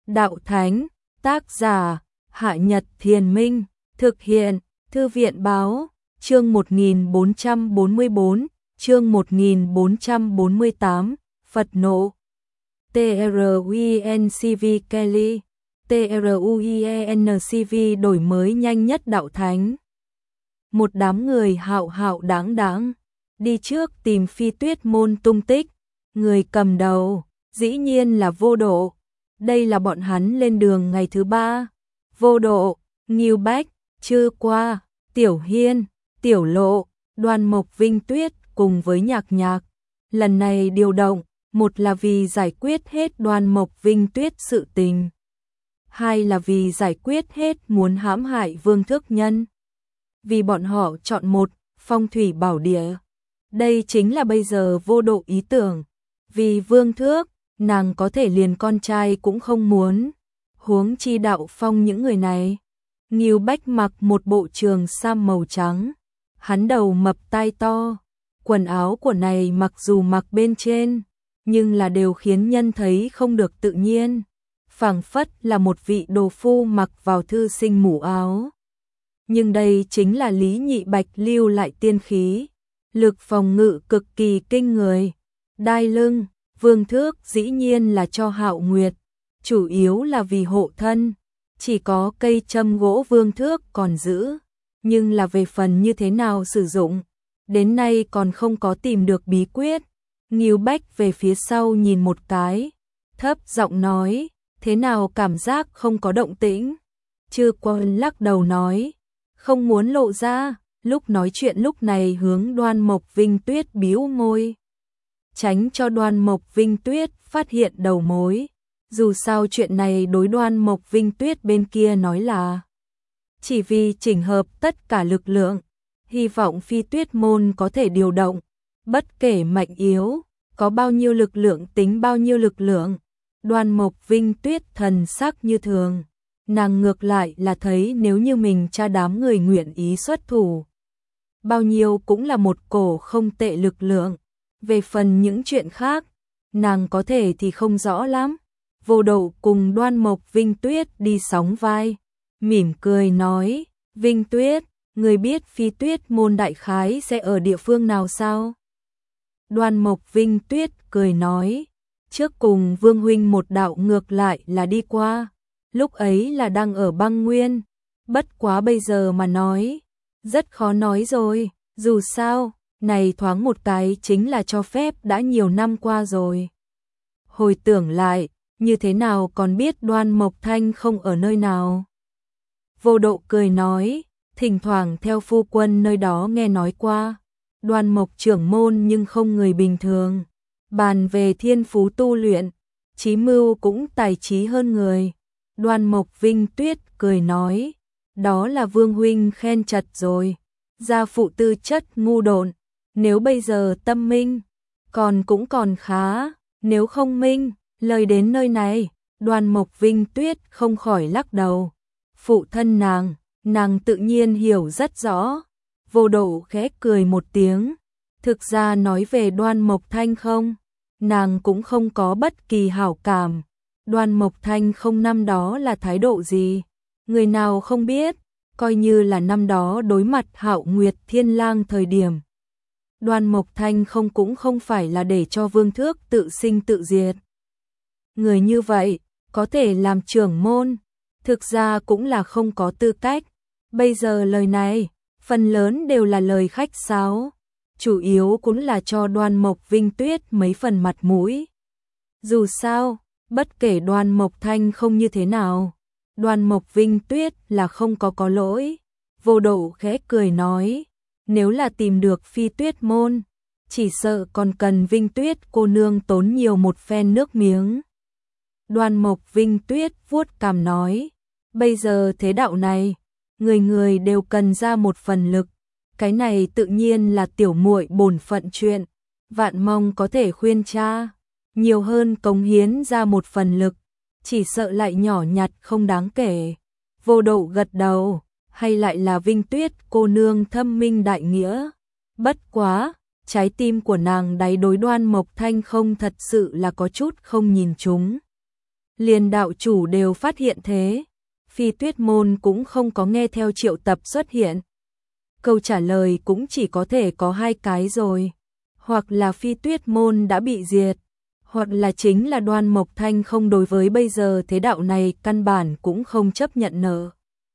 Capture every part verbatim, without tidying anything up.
Đạo Thánh, tác giả, Hạ Nhật Thiền Minh, thực hiện, Thư viện Báo, chương một nghìn bốn trăm bốn mươi tư, chương một nghìn bốn trăm bốn mươi tám, Phật nộ. TRUINCV Kelly, TRUIENCV đổi mới nhanh nhất Đạo Thánh. Một đám người hạo hạo đáng đáng, đi trước tìm Phi Tuyết môn tung tích, người cầm đầu, dĩ nhiên là Vô Độ. Đây là bọn hắn lên đường ngày thứ ba. Vô Độ, Ngưu Bách, Chư Qua, Tiểu Hiên, Tiểu Lộ, Đoan Mộc Vinh Tuyết cùng với Nhạc Nhạc. Lần này điều động, một là vì giải quyết hết Đoan Mộc Vinh Tuyết sự tình, hai là vì giải quyết hết muốn hãm hại Vương Thước Nhân. Vì bọn họ chọn một phong thủy bảo địa. Đây chính là bây giờ Vô Độ ý tưởng. Vì Vương Thước, nàng có thể liền con trai cũng không muốn. Huống chi Đạo Phong những người này. Ngưu Bách mặc một bộ trường sam màu trắng. Hắn đầu mập tai to. Quần áo của này mặc dù mặc bên trên, nhưng là đều khiến nhân thấy không được tự nhiên. Phảng phất là một vị đồ phu mặc vào thư sinh mũ áo. Nhưng đây chính là Lý Nhị Bạch lưu lại tiên khí. Lực phòng ngự cực kỳ kinh người. Đai lưng, Vương Thước dĩ nhiên là cho Hạo Nguyệt. Chủ yếu là vì hộ thân. Chỉ có cây châm gỗ Vương Thước còn giữ. Nhưng là về phần như thế nào sử dụng, đến nay còn không có tìm được bí quyết. Ngưu Bách về phía sau nhìn một cái, thấp giọng nói, thế nào cảm giác không có động tĩnh. Chư Quân lắc đầu nói, không muốn lộ ra. Lúc nói chuyện lúc này hướng Đoan Mộc Vinh Tuyết bĩu môi, tránh cho Đoan Mộc Vinh Tuyết phát hiện đầu mối. Dù sao chuyện này đối Đoan Mộc Vinh Tuyết bên kia nói là chỉ vì chỉnh hợp tất cả lực lượng, hy vọng Phi Tuyết môn có thể điều động, bất kể mạnh yếu, có bao nhiêu lực lượng tính bao nhiêu lực lượng. Đoan Mộc Vinh Tuyết thần sắc như thường, nàng ngược lại là thấy nếu như mình cha đám người nguyện ý xuất thủ, bao nhiêu cũng là một cổ không tệ lực lượng. Về phần những chuyện khác, nàng có thể thì không rõ lắm. Vô Độ cùng Đoan Mộc Vinh Tuyết đi sóng vai, mỉm cười nói, Vinh Tuyết, người biết Phi Tuyết môn đại khái sẽ ở địa phương nào sao? Đoan Mộc Vinh Tuyết cười nói, trước cùng Vương huynh một đạo ngược lại là đi qua, lúc ấy là đang ở băng nguyên, bất quá bây giờ mà nói, rất khó nói rồi, dù sao, này thoáng một cái chính là cho phép đã nhiều năm qua rồi. Hồi tưởng lại, như thế nào còn biết Đoan Mộc Thanh không ở nơi nào? Vô Độ cười nói, thỉnh thoảng theo phu quân nơi đó nghe nói qua, Đoan Mộc trưởng môn nhưng không người bình thường, bàn về thiên phú tu luyện, trí mưu cũng tài trí hơn người. Đoan Mộc Vinh Tuyết cười nói, đó là Vương huynh khen chật rồi, gia phụ tư chất ngu độn, nếu bây giờ tâm minh, còn cũng còn khá, nếu không minh, lời đến nơi này, Đoan Mộc Vinh Tuyết không khỏi lắc đầu. Phụ thân nàng, nàng tự nhiên hiểu rất rõ. Vô Độ khẽ cười một tiếng, thực ra nói về Đoan Mộc Thanh không, nàng cũng không có bất kỳ hảo cảm. Đoan Mộc Thanh không năm đó là thái độ gì, người nào không biết, coi như là năm đó đối mặt Hạo Nguyệt Thiên Lang thời điểm. Đoan Mộc Thanh không cũng không phải là để cho Vương Thước tự sinh tự diệt. Người như vậy, có thể làm trưởng môn, thực ra cũng là không có tư cách. Bây giờ lời này, phần lớn đều là lời khách sáo, chủ yếu cũng là cho Đoan Mộc Vinh Tuyết mấy phần mặt mũi. Dù sao, bất kể Đoan Mộc Thanh không như thế nào, Đoan Mộc Vinh Tuyết là không có có lỗi. Vô Độ khẽ cười nói, nếu là tìm được Phi Tuyết môn, chỉ sợ còn cần Vinh Tuyết cô nương tốn nhiều một phen nước miếng. Đoan Mộc Vinh Tuyết vuốt cằm nói, bây giờ thế đạo này, người người đều cần ra một phần lực, cái này tự nhiên là tiểu muội bổn phận chuyện, vạn mong có thể khuyên cha, nhiều hơn cống hiến ra một phần lực, chỉ sợ lại nhỏ nhặt không đáng kể. Vô Độ gật đầu, hay lại là Vinh Tuyết cô nương thâm minh đại nghĩa, bất quá, trái tim của nàng đáy đối Đoan Mộc Thanh không thật sự là có chút không nhìn chúng liền đạo chủ đều phát hiện thế. Phi Tuyết môn cũng không có nghe theo triệu tập xuất hiện. Câu trả lời cũng chỉ có thể có hai cái rồi. Hoặc là Phi Tuyết môn đã bị diệt, hoặc là chính là Đoan Mộc Thanh không đối với bây giờ thế đạo này căn bản cũng không chấp nhận nợ.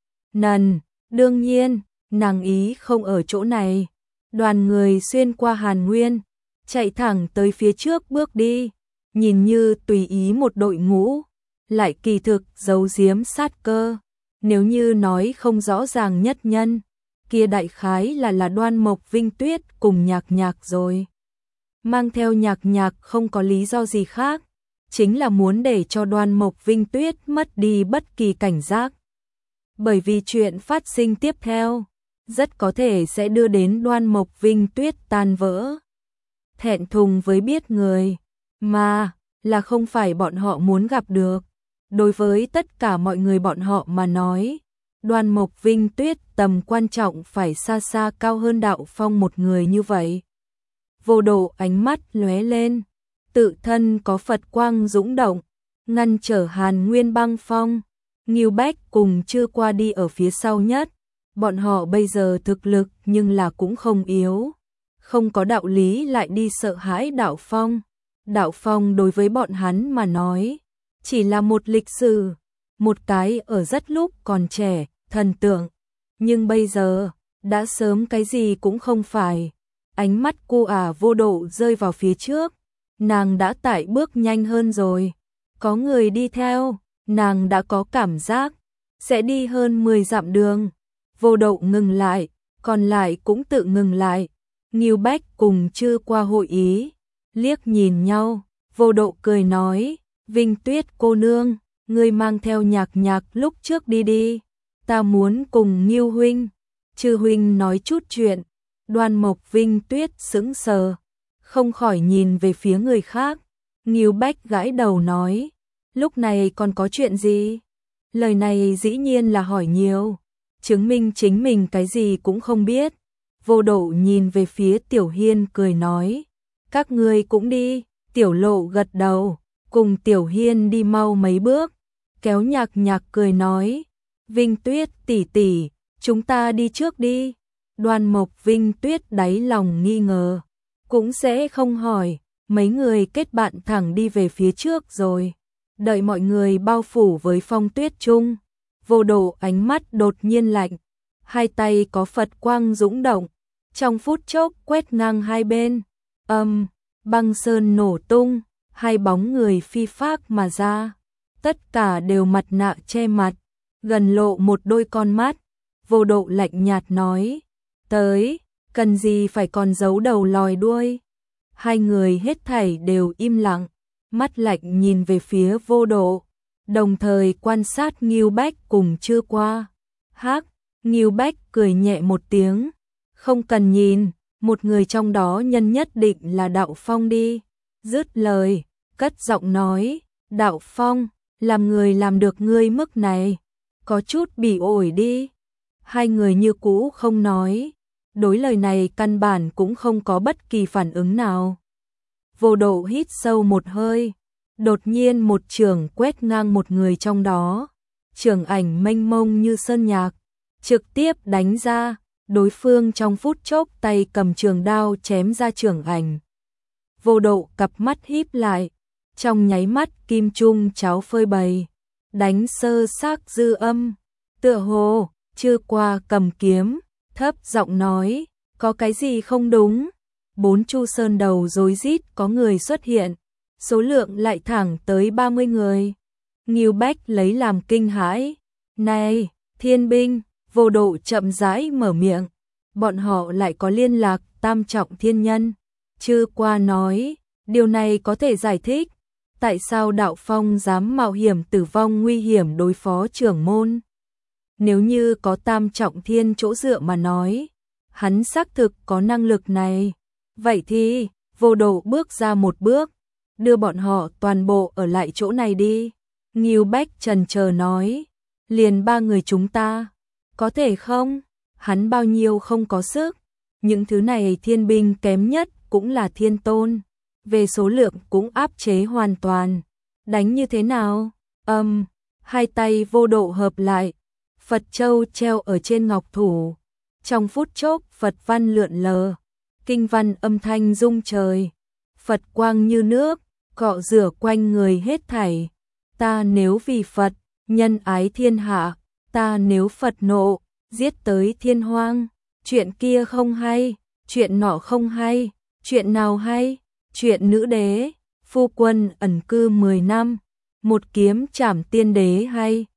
Nần, đương nhiên, nàng ý không ở chỗ này. Đoàn người xuyên qua Hàn Nguyên, chạy thẳng tới phía trước bước đi, nhìn như tùy ý một đội ngũ, lại kỳ thực giấu giếm sát cơ. Nếu như nói không rõ ràng nhất nhân, kia đại khái là là Đoan Mộc Vinh Tuyết cùng Nhạc Nhạc rồi. Mang theo Nhạc Nhạc không có lý do gì khác, chính là muốn để cho Đoan Mộc Vinh Tuyết mất đi bất kỳ cảnh giác. Bởi vì chuyện phát sinh tiếp theo, rất có thể sẽ đưa đến Đoan Mộc Vinh Tuyết tan vỡ. Thẹn thùng với biết người, mà là không phải bọn họ muốn gặp được. Đối với tất cả mọi người bọn họ mà nói, Đoan Mộc Vinh Tuyết tầm quan trọng phải xa xa cao hơn Đạo Phong một người như vậy. Vô Độ ánh mắt lóe lên, tự thân có Phật quang dũng động, ngăn trở Hàn Nguyên băng phong. Ngưu Bách cùng chưa qua đi ở phía sau nhất, bọn họ bây giờ thực lực nhưng là cũng không yếu, không có đạo lý lại đi sợ hãi Đạo Phong. Đạo Phong đối với bọn hắn mà nói, chỉ là một lịch sử, một cái ở rất lúc còn trẻ, thần tượng, nhưng bây giờ, đã sớm cái gì cũng không phải. Ánh mắt cô ả Vô Độ rơi vào phía trước, nàng đã tải bước nhanh hơn rồi, có người đi theo, nàng đã có cảm giác, sẽ đi hơn mười dặm đường. Vô Độ ngừng lại, còn lại cũng tự ngừng lại. Ngưu Bách cùng chưa qua hội ý, liếc nhìn nhau, Vô Độ cười nói, Vinh Tuyết cô nương, ngươi mang theo Nhạc Nhạc lúc trước đi đi, ta muốn cùng Ngưu huynh, Chư huynh nói chút chuyện. Đoan Mộc Vinh Tuyết sững sờ, không khỏi nhìn về phía người khác. Ngưu Bách gãi đầu nói, lúc này còn có chuyện gì? Lời này dĩ nhiên là hỏi nhiều, chứng minh chính mình cái gì cũng không biết. Vô Độ nhìn về phía Tiểu Hiên cười nói, các ngươi cũng đi. Tiểu Lộ gật đầu, cùng Tiểu Hiên đi mau mấy bước, kéo Nhạc Nhạc cười nói, Vinh Tuyết tỷ tỷ, chúng ta đi trước đi. Đoan Mộc Vinh Tuyết đáy lòng nghi ngờ, cũng sẽ không hỏi, mấy người kết bạn thẳng đi về phía trước rồi. Đợi mọi người bao phủ với phong tuyết chung, Vô Độ ánh mắt đột nhiên lạnh, hai tay có Phật quang dũng động, trong phút chốc quét ngang hai bên, âm, băng sơn nổ tung, hai bóng người phi phác mà ra, tất cả đều mặt nạ che mặt, gần lộ một đôi con mắt. Vô Độ lạnh nhạt nói, tới, cần gì phải còn giấu đầu lòi đuôi. Hai người hết thảy đều im lặng, mắt lạnh nhìn về phía Vô Độ, đồng thời quan sát Ngưu Bách cùng chưa qua. Hắc, Ngưu Bách cười nhẹ một tiếng, không cần nhìn, một người trong đó nhân nhất định là Đạo Phong đi. Dứt lời, cất giọng nói, Đạo Phong, làm người làm được ngươi mức này, có chút bị ổi đi. Hai người như cũ không nói, đối lời này căn bản cũng không có bất kỳ phản ứng nào. Vô Độ hít sâu một hơi, đột nhiên một chưởng quét ngang một người trong đó, chưởng ảnh mênh mông như sơn nhạc, trực tiếp đánh ra, đối phương trong phút chốc tay cầm trường đao chém ra chưởng ảnh. Vô Độ cặp mắt híp lại, trong nháy mắt kim trung cháo phơi bày, đánh sơ xác dư âm, tựa hồ chưa qua cầm kiếm, thấp giọng nói, có cái gì không đúng? Bốn chu sơn đầu rối rít có người xuất hiện, số lượng lại thẳng tới ba mươi người. Ngưu Bách lấy làm kinh hãi, này, thiên binh. Vô Độ chậm rãi mở miệng, bọn họ lại có liên lạc tam trọng thiên nhân. Chư qua nói, điều này có thể giải thích, tại sao Đạo Phong dám mạo hiểm tử vong nguy hiểm đối phó trưởng môn. Nếu như có tam trọng thiên chỗ dựa mà nói, hắn xác thực có năng lực này. Vậy thì, Vô Độ bước ra một bước, đưa bọn họ toàn bộ ở lại chỗ này đi. Ngưu Bách chần chờ nói, liền ba người chúng ta, có thể không? Hắn bao nhiêu không có sức, những thứ này thiên binh kém nhất cũng là thiên tôn, về số lượng cũng áp chế hoàn toàn. Đánh như thế nào? Âm, hai tay vô độ hợp lại, Phật châu treo ở trên ngọc thủ. Trong phút chốc Phật văn lượn lờ, kinh văn âm thanh rung trời. Phật quang như nước, cọ rửa quanh người hết thảy. Ta nếu vì Phật, nhân ái thiên hạ, ta nếu Phật nộ, giết tới thiên hoang. Chuyện kia không hay, chuyện nọ không hay, chuyện nào hay? Chuyện nữ đế, phu quân ẩn cư mười năm, một kiếm trảm tiên đế hay.